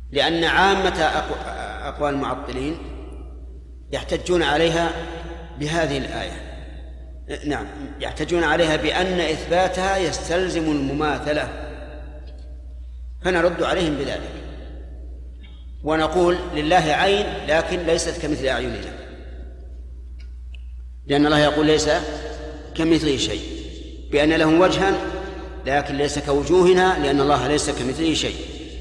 لأن عامة أقوال المعطلين يحتجون عليها بهذه الآية. نعم، يحتجون عليها بأن إثباتها يستلزم المماثلة، فنرد عليهم بذلك ونقول لله عين لكن ليست كمثل أعيننا، لأن الله يقول ليس كمثله شيء، بأن له وجها لكن ليس كوجوهنا، لأن الله ليس كمثله شيء.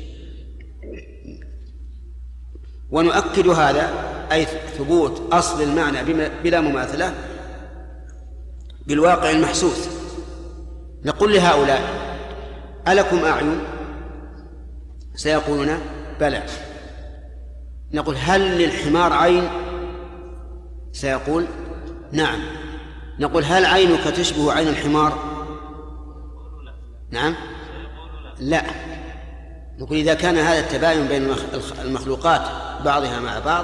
ونؤكد هذا أي ثبوت أصل المعنى بلا مماثلة بالواقع المحسوس. نقول لهؤلاء ألكم أعين؟ سيقولون بلى. نقول هل للحمار عين؟ سيقول نعم. نقول هل عينك تشبه عين الحمار؟ نعم لا. نقول إذا كان هذا التباين بين المخلوقات بعضها مع بعض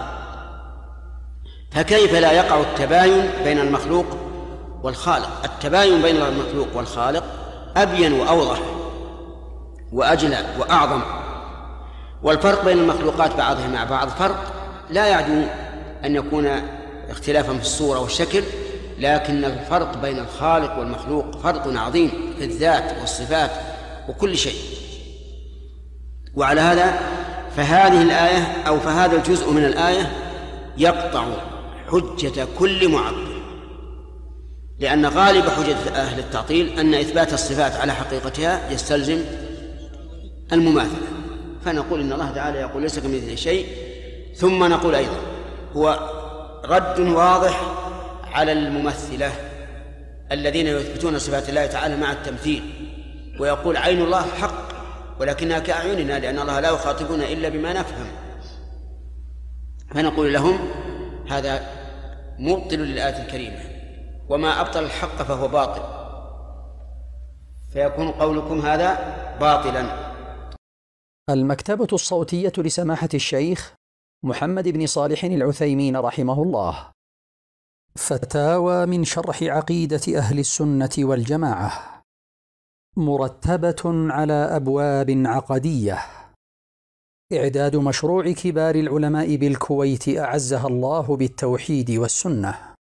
فكيف لا يقع التباين بين المخلوق والخالق؟ التباين بين المخلوق والخالق أبين وأوضح وأجلى وأعظم، والفرق بين المخلوقات بعضها مع بعض فرق لا يعدو أن يكون اختلافا في الصورة والشكل، لكن الفرق بين الخالق والمخلوق فرق عظيم في الذات والصفات وكل شيء. وعلى هذا فهذه الآية أو فهذا الجزء من الآية يقطع حجة كل معطل، لأن غالب حجة أهل التعطيل أن إثبات الصفات على حقيقتها يستلزم المماثلة، فنقول إن الله تعالى يقول ليس كمثله شيء. ثم نقول أيضا هو رد واضح على الممثلة الذين يثبتون صفات الله تعالى مع التمثيل، ويقول عين الله حق ولكنها كأعيننا، لأن الله لا يخاطبنا إلا بما نفهم. فنقول لهم هذا مبطل للآية الكريمة، وما أبطل الحق فهو باطل، فيكون قولكم هذا باطلا. المكتبة الصوتية لسماحة الشيخ محمد بن صالح العثيمين رحمه الله. فتاوى من شرح عقيدة أهل السنة والجماعة، مرتبة على أبواب عقدية. إعداد مشروع كبار العلماء بالكويت أعزها الله بالتوحيد والسنة.